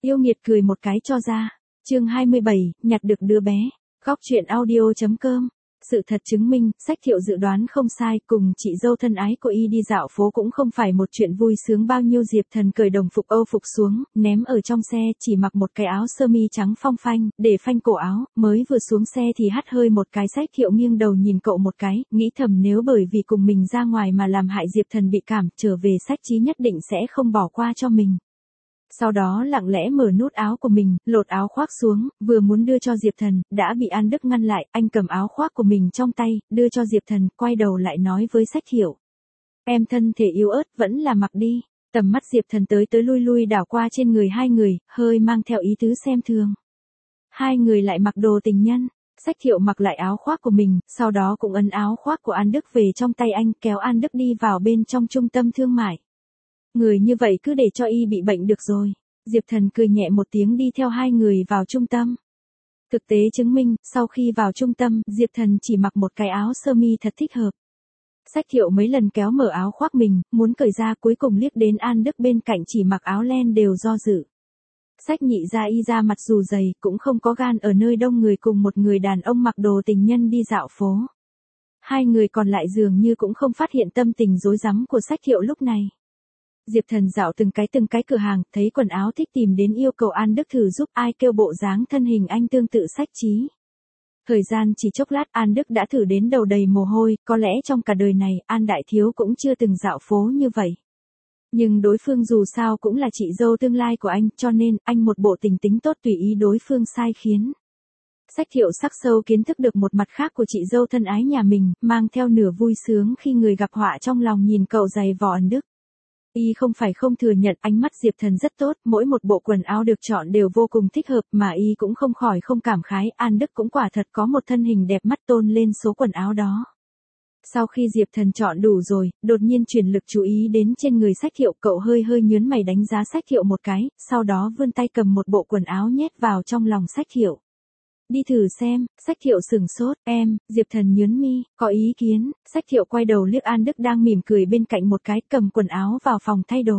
Yêu nghiệt cười một cái cho ra. Chương 27, nhặt được đứa bé. Góc truyện audio.com. Sự thật chứng minh, Sách Thiệu dự đoán không sai, cùng chị dâu thân ái của y đi dạo phố cũng không phải một chuyện vui sướng bao nhiêu. Diệp Thần cởi đồng phục Âu phục xuống, ném ở trong xe, chỉ mặc một cái áo sơ mi trắng phong phanh, để phanh cổ áo, mới vừa xuống xe thì hắt hơi một cái. Sách Thiệu nghiêng đầu nhìn cậu một cái, nghĩ thầm nếu bởi vì cùng mình ra ngoài mà làm hại Diệp Thần bị cảm, trở về Sách Chí nhất định sẽ không bỏ qua cho mình. Sau đó lặng lẽ mở nút áo của mình, lột áo khoác xuống, vừa muốn đưa cho Diệp Thần, đã bị An Đức ngăn lại. Anh cầm áo khoác của mình trong tay, đưa cho Diệp Thần, quay đầu lại nói với Sách Thiệu. Em thân thể yếu ớt, vẫn là mặc đi. Tầm mắt Diệp Thần tới lui lui đảo qua trên người hai người, hơi mang theo ý tứ xem thường. Hai người lại mặc đồ tình nhân. Sách Thiệu mặc lại áo khoác của mình, sau đó cũng ấn áo khoác của An Đức về trong tay anh, kéo An Đức đi vào bên trong trung tâm thương mại. Người như vậy cứ để cho y bị bệnh được rồi. Diệp Thần cười nhẹ một tiếng đi theo hai người vào trung tâm. Thực tế chứng minh, sau khi vào trung tâm, Diệp Thần chỉ mặc một cái áo sơ mi thật thích hợp. Sách Thiệu mấy lần kéo mở áo khoác mình, muốn cởi ra, cuối cùng liếc đến An Đức bên cạnh chỉ mặc áo len đều do dự. Sách Nhị ra y ra mặt dù dày, cũng không có gan ở nơi đông người cùng một người đàn ông mặc đồ tình nhân đi dạo phố. Hai người còn lại dường như cũng không phát hiện tâm tình rối rắm của Sách Thiệu lúc này. Diệp Thần dạo từng cái cửa hàng, thấy quần áo thích tìm đến yêu cầu An Đức thử giúp, ai kêu bộ dáng thân hình anh tương tự Sách Chí. Thời gian chỉ chốc lát An Đức đã thử đến đầu đầy mồ hôi, có lẽ trong cả đời này An Đại Thiếu cũng chưa từng dạo phố như vậy. Nhưng đối phương dù sao cũng là chị dâu tương lai của anh, cho nên anh một bộ tình tính tốt tùy ý đối phương sai khiến. Sách Thiệu sắc sâu kiến thức được một mặt khác của chị dâu thân ái nhà mình, mang theo nửa vui sướng khi người gặp họa trong lòng nhìn cậu giày vò An Đức. Y không phải không thừa nhận ánh mắt Diệp Thần rất tốt, mỗi một bộ quần áo được chọn đều vô cùng thích hợp mà Y cũng không khỏi không cảm khái, An Đức cũng quả thật có một thân hình đẹp mắt tôn lên số quần áo đó. Sau khi Diệp Thần chọn đủ rồi, đột nhiên chuyển lực chú ý đến trên người Sách Thiệu, cậu hơi nhớn mày đánh giá Sách Thiệu một cái, sau đó vươn tay cầm một bộ quần áo nhét vào trong lòng Sách Thiệu. Đi thử xem. Sách Thiệu sừng sốt, em. Diệp Thần nhớn mi, có ý kiến. Sách Thiệu quay đầu liếc An Đức đang mỉm cười bên cạnh một cái, cầm quần áo vào phòng thay đồ.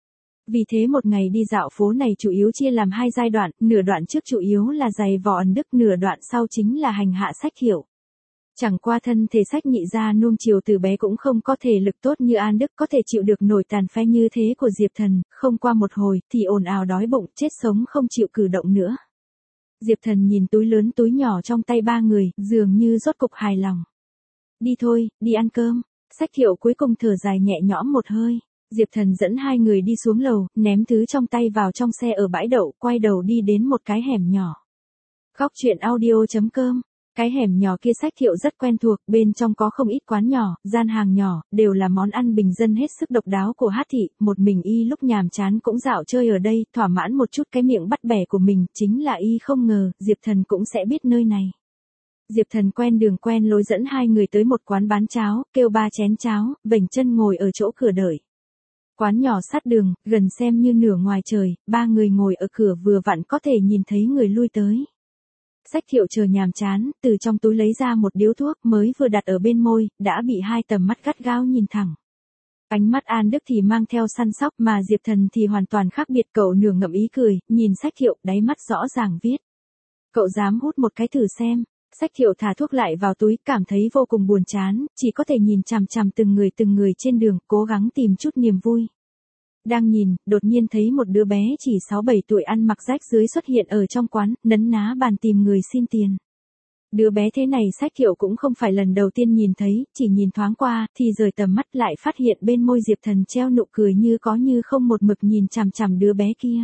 Vì thế một ngày đi dạo phố này chủ yếu chia làm hai giai đoạn, nửa đoạn trước chủ yếu là giày vò An Đức, nửa đoạn sau chính là hành hạ Sách Thiệu. Chẳng qua thân thể Sách Nhị gia nuông chiều từ bé cũng không có thể lực tốt như An Đức, có thể chịu được nổi tàn phế như thế của Diệp Thần, không qua một hồi thì ồn ào đói bụng, chết sống không chịu cử động nữa. Diệp Thần nhìn túi lớn túi nhỏ trong tay ba người, dường như rốt cục hài lòng. Đi thôi, đi ăn cơm. Sách Thiệu cuối cùng thở dài nhẹ nhõm một hơi. Diệp Thần dẫn hai người đi xuống lầu, ném thứ trong tay vào trong xe ở bãi đậu, quay đầu đi đến một cái hẻm nhỏ. Góc truyện audio.com. Cái hẻm nhỏ kia Sách Thiệu rất quen thuộc, bên trong có không ít quán nhỏ, gian hàng nhỏ, đều là món ăn bình dân hết sức độc đáo của Hát thị, một mình y lúc nhàm chán cũng dạo chơi ở đây, thỏa mãn một chút cái miệng bắt bẻ của mình, chính là y không ngờ, Diệp Thần cũng sẽ biết nơi này. Diệp Thần quen đường quen lối dẫn hai người tới một quán bán cháo, kêu 3 chén cháo, vểnh chân ngồi ở chỗ cửa đợi. Quán nhỏ sát đường, gần xem như nửa ngoài trời, ba người ngồi ở cửa vừa vặn có thể nhìn thấy người lui tới. Sách Thiệu chờ nhàm chán, từ trong túi lấy ra một điếu thuốc mới vừa đặt ở bên môi, đã bị hai tầm mắt gắt gao nhìn thẳng. Ánh mắt An Đức thì mang theo săn sóc mà Diệp Thần thì hoàn toàn khác biệt, cậu nửa ngậm ý cười, nhìn Sách Thiệu, đáy mắt rõ ràng viết. Cậu dám hút một cái thử xem. Sách Thiệu thả thuốc lại vào túi, cảm thấy vô cùng buồn chán, chỉ có thể nhìn chằm chằm từng người trên đường, cố gắng tìm chút niềm vui. Đang nhìn, đột nhiên thấy một đứa bé chỉ 6-7 tuổi ăn mặc rách rưới xuất hiện ở trong quán, nấn ná bàn tìm người xin tiền. Đứa bé thế này Sách Thiệu cũng không phải lần đầu tiên nhìn thấy, chỉ nhìn thoáng qua, thì rời tầm mắt lại phát hiện bên môi Diệp Thần treo nụ cười như có như không, một mực nhìn chằm chằm đứa bé kia.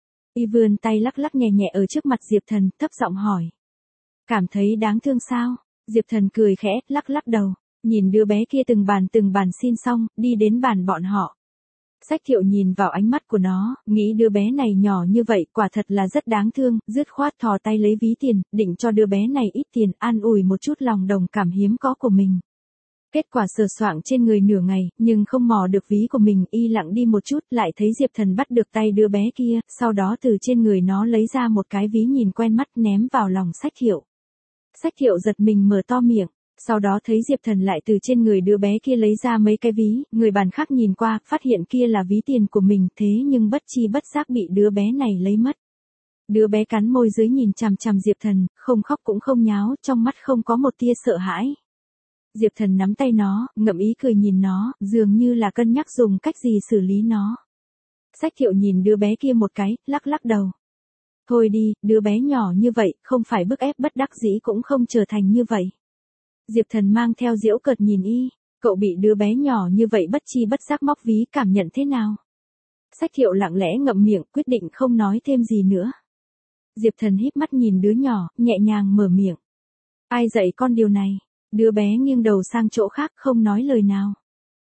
Y vươn tay lắc lắc nhẹ nhẹ ở trước mặt Diệp Thần, thấp giọng hỏi. Cảm thấy đáng thương sao? Diệp Thần cười khẽ, lắc lắc đầu, nhìn đứa bé kia từng bàn xin xong, đi đến bàn bọn họ. Sách Thiệu nhìn vào ánh mắt của nó, nghĩ đứa bé này nhỏ như vậy, quả thật là rất đáng thương, dứt khoát thò tay lấy ví tiền, định cho đứa bé này ít tiền, an ủi một chút lòng đồng cảm hiếm có của mình. Kết quả sờ soạng trên người nửa ngày, nhưng không mò được ví của mình, y lặng đi một chút, lại thấy Diệp Thần bắt được tay đứa bé kia, sau đó từ trên người nó lấy ra một cái ví nhìn quen mắt ném vào lòng Sách Thiệu. Sách Thiệu giật mình mở to miệng. Sau đó thấy Diệp Thần lại từ trên người đứa bé kia lấy ra mấy cái ví, người bàn khác nhìn qua, phát hiện kia là ví tiền của mình, thế nhưng bất chi bất giác bị đứa bé này lấy mất. Đứa bé cắn môi dưới nhìn chằm chằm Diệp Thần, không khóc cũng không nháo, trong mắt không có một tia sợ hãi. Diệp Thần nắm tay nó, ngậm ý cười nhìn nó, dường như là cân nhắc dùng cách gì xử lý nó. Sách Thiệu nhìn đứa bé kia một cái, lắc lắc đầu. Thôi đi, đứa bé nhỏ như vậy, không phải bức ép bất đắc dĩ cũng không trở thành như vậy. Diệp Thần mang theo giễu cợt nhìn y, cậu bị đứa bé nhỏ như vậy bất chi bất giác móc ví cảm nhận thế nào? Sách Thiệu lặng lẽ ngậm miệng, quyết định không nói thêm gì nữa. Diệp Thần híp mắt nhìn đứa nhỏ, nhẹ nhàng mở miệng. Ai dạy con điều này? Đứa bé nghiêng đầu sang chỗ khác không nói lời nào.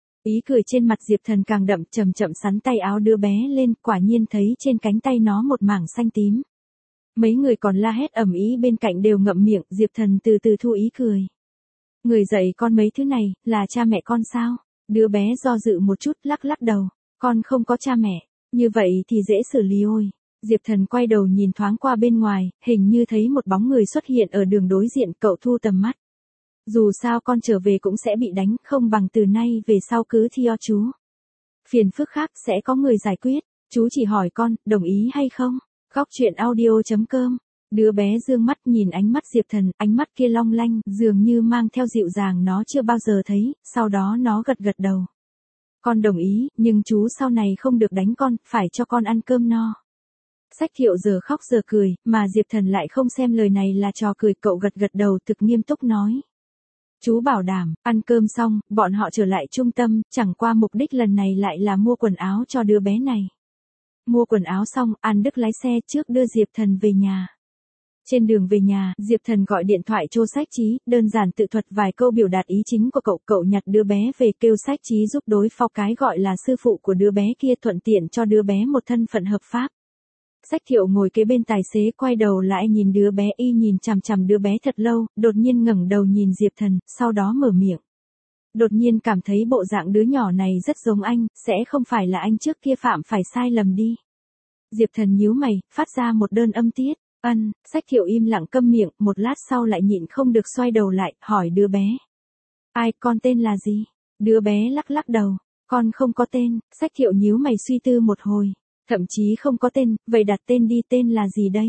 Ý cười trên mặt Diệp Thần càng đậm, chậm chậm sắn tay áo đứa bé lên, quả nhiên thấy trên cánh tay nó một mảng xanh tím. Mấy người còn la hét ầm ĩ bên cạnh đều ngậm miệng, Diệp Thần từ từ thu ý cười. Người dạy con mấy thứ này, là cha mẹ con sao? Đứa bé do dự một chút, lắc lắc đầu. Con không có cha mẹ, như vậy thì dễ xử lý ôi. Diệp Thần quay đầu nhìn thoáng qua bên ngoài, hình như thấy một bóng người xuất hiện ở đường đối diện, cậu thu tầm mắt. Dù sao con trở về cũng sẽ bị đánh, không bằng từ nay về sau cứ theo chú. Phiền phức khác sẽ có người giải quyết, chú chỉ hỏi con, đồng ý hay không? Góc truyện audio.com. Đứa bé dương mắt nhìn ánh mắt Diệp Thần, ánh mắt kia long lanh, dường như mang theo dịu dàng nó chưa bao giờ thấy, sau đó nó gật gật đầu. Con đồng ý, nhưng chú sau này không được đánh con, phải cho con ăn cơm no. Sách Thiệu giờ khóc giờ cười, mà Diệp Thần lại không xem lời này là trò cười, cậu gật gật đầu thực nghiêm túc nói. Chú bảo đảm, ăn cơm xong, bọn họ trở lại trung tâm, chẳng qua mục đích lần này lại là mua quần áo cho đứa bé này. Mua quần áo xong, An Đức lái xe trước đưa Diệp Thần về nhà. Trên đường về nhà, Diệp Thần gọi điện thoại cho Sách Chí, đơn giản tự thuật vài câu biểu đạt ý chính của cậu nhặt đứa bé về kêu Sách Chí giúp đối phó cái gọi là sư phụ của đứa bé kia, thuận tiện cho đứa bé một thân phận hợp pháp. Sách Thiệu ngồi kế bên tài xế quay đầu lại nhìn đứa bé, y nhìn chằm chằm đứa bé thật lâu, đột nhiên ngẩng đầu nhìn Diệp Thần, sau đó mở miệng. Đột nhiên cảm thấy bộ dạng đứa nhỏ này rất giống anh, sẽ không phải là anh trước kia phạm phải sai lầm đi. Diệp Thần nhíu mày, phát ra một đơn âm tiết. Sách Thiệu im lặng câm miệng, một lát sau lại nhịn không được xoay đầu lại, hỏi đứa bé. Ai, con tên là gì? Đứa bé lắc lắc đầu. Con không có tên. Sách Thiệu nhíu mày suy tư một hồi. Thậm chí không có tên, vậy đặt tên đi, tên là gì đây?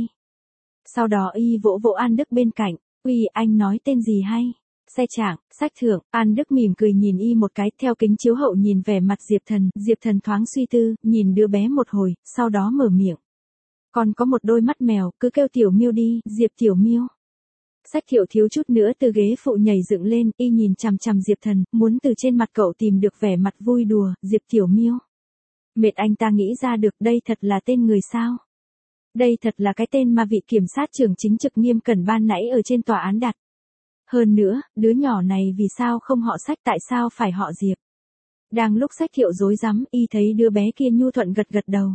Sau đó y vỗ vỗ An Đức bên cạnh. Uy, anh nói tên gì hay? Xe Trạng, Sách Thượng. An Đức mỉm cười nhìn y một cái, theo kính chiếu hậu nhìn vẻ mặt Diệp Thần. Diệp Thần thoáng suy tư, nhìn đứa bé một hồi, sau đó mở miệng. Còn có một đôi mắt mèo, cứ kêu Tiểu Miêu đi, Diệp Tiểu Miêu. Sách Thiệu thiếu chút nữa từ ghế phụ nhảy dựng lên, y nhìn chằm chằm Diệp Thần, muốn từ trên mặt cậu tìm được vẻ mặt vui đùa, Diệp Tiểu Miêu. Mệt anh ta nghĩ ra được, đây thật là tên người sao? Đây thật là cái tên mà vị kiểm sát trưởng chính trực Nghiêm Cẩn ban nãy ở trên tòa án đặt. Hơn nữa, đứa nhỏ này vì sao không họ Sách, tại sao phải họ Diệp? Đang lúc Sách Thiệu rối rắm, y thấy đứa bé kia nhu thuận gật gật đầu.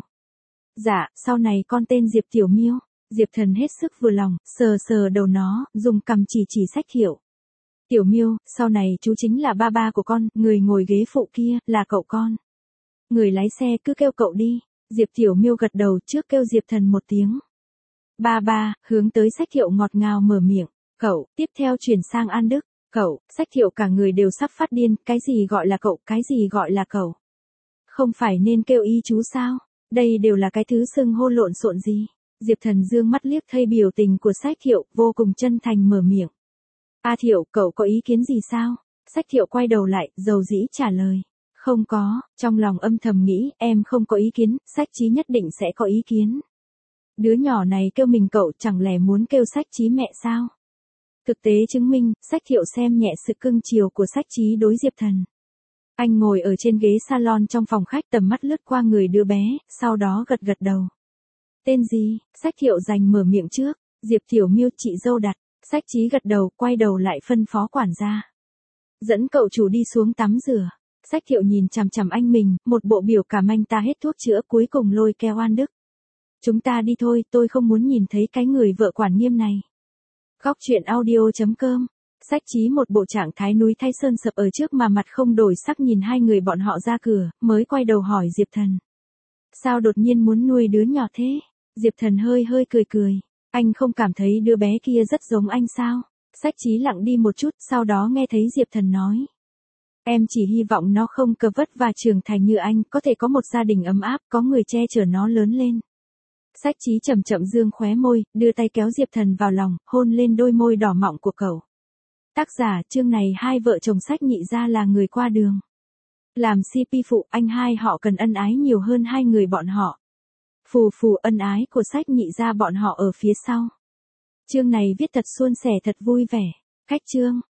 Dạ, sau này con tên Diệp Tiểu Miêu. Diệp Thần hết sức vừa lòng, sờ sờ đầu nó, dùng cằm chỉ Sách Thiệu. Tiểu Miêu, sau này chú chính là ba ba của con, người ngồi ghế phụ kia, là cậu con. Người lái xe cứ kêu cậu đi. Diệp Tiểu Miêu gật đầu trước kêu Diệp Thần một tiếng. Ba ba, hướng tới Sách Thiệu ngọt ngào mở miệng. Cậu, tiếp theo chuyển sang An Đức. Cậu, Sách Thiệu cả người đều sắp phát điên, cái gì gọi là cậu, cái gì gọi là cậu. Không phải nên kêu y chú sao? Đây đều là cái thứ xưng hô lộn xộn gì? Diệp Thần dương mắt liếc thấy biểu tình của Sách Thiệu, vô cùng chân thành mở miệng. A Thiệu, cậu có ý kiến gì sao? Sách Thiệu quay đầu lại, dầu dĩ trả lời. Không có, trong lòng âm thầm nghĩ, em không có ý kiến, Sách Chí nhất định sẽ có ý kiến. Đứa nhỏ này kêu mình cậu, chẳng lẽ muốn kêu Sách Chí mẹ sao? Thực tế chứng minh, Sách Thiệu xem nhẹ sự cưng chiều của Sách Chí đối Diệp Thần. Anh ngồi ở trên ghế salon trong phòng khách, tầm mắt lướt qua người đứa bé, sau đó gật gật đầu. Tên gì? Sách Thiệu giành mở miệng trước. Diệp Tiểu Miêu, chị dâu đặt. Sách Chí gật đầu, quay đầu lại phân phó quản gia. Dẫn cậu chủ đi xuống tắm rửa. Sách Thiệu nhìn chằm chằm anh mình, một bộ biểu cảm anh ta hết thuốc chữa, cuối cùng lôi kéo An Đức. Chúng ta đi thôi, tôi không muốn nhìn thấy cái người vợ quản nghiêm này. Góc truyện audio.com. Sách Chí một bộ trạng thái núi thay sơn sập ở trước mà mặt không đổi sắc nhìn hai người bọn họ ra cửa, mới quay đầu hỏi Diệp Thần. Sao đột nhiên muốn nuôi đứa nhỏ thế? Diệp Thần hơi cười cười. Anh không cảm thấy đứa bé kia rất giống anh sao? Sách Chí lặng đi một chút, sau đó nghe thấy Diệp Thần nói. Em chỉ hy vọng nó không cờ vất và trưởng thành như anh, có thể có một gia đình ấm áp, có người che chở nó lớn lên. Sách Chí chậm chậm dương khóe môi, đưa tay kéo Diệp Thần vào lòng, hôn lên đôi môi đỏ mọng của cậu. Tác giả chương này hai vợ chồng Sách Nhị gia là người qua đường. Làm CP phụ anh hai họ cần ân ái nhiều hơn hai người bọn họ. Phù phù ân ái của Sách Nhị gia bọn họ ở phía sau. Chương này viết thật suôn sẻ thật vui vẻ. Cách chương.